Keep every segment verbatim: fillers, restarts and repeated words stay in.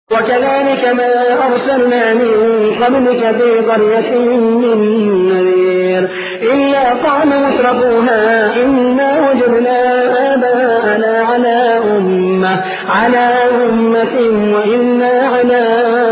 وكذلك ما أرسلنا من قبلك في قرية من نذير إلا قال مترفوها إنا وجدنا آباءنا على أمة على أمة وإنا على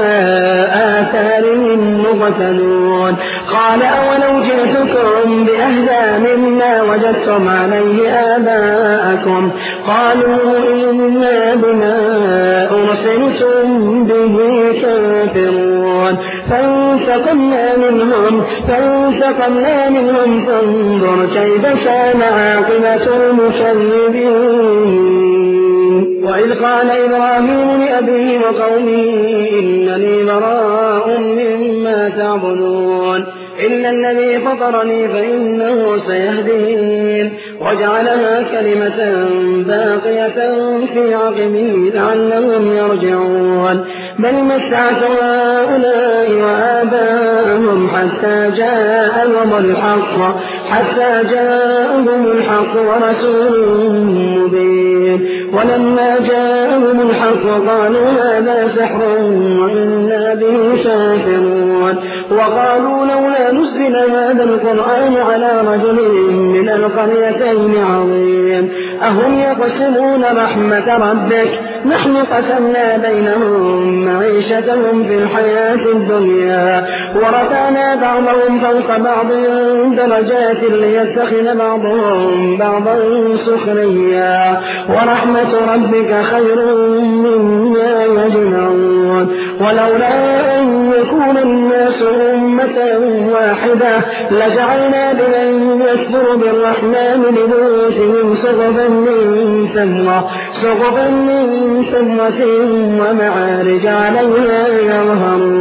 آثارهم مقتدون قال أولو جئتكم بأهدى مما وجدتم عليه آباءكم قالوا إنا بما أرسلتم به كافرون فانتقمنا منهم فانتقمنا منهم فانظر كيف كان عاقبة المكذبين. وإذ قال إبراهيم لأبيه وقومه إنني براء مما تعبدون إلا الذي فطرني فإنه سيهدين وجعلها كلمة باقية في عقبه لعلهم يرجعون بل متعت هؤلاء وآباءهم حتى جاءهم الحق حتى جاءهم الحق ورسول مبين ولما جاءهم الحق قالوا هذا سحر وإنا به كافرون وقالوا لولا نزل هذا القرآن على رجل من القريتين عظيم أهم يقسمون رحمة ربك نحن قسمنا بينهم معيشتهم في الحياة الدنيا ورفعنا بعضهم فوق بعض درجات ليتخذ بعضهم بعضا سخريا ورحمة ربك خير مما يجمعون ولولا أن يكون الناس أمة واحدة لجعلنا بمن يكفر بالرحمن لبيوتهم سقفا من فضة سقفا من فضة ومعارج عليها يظهرون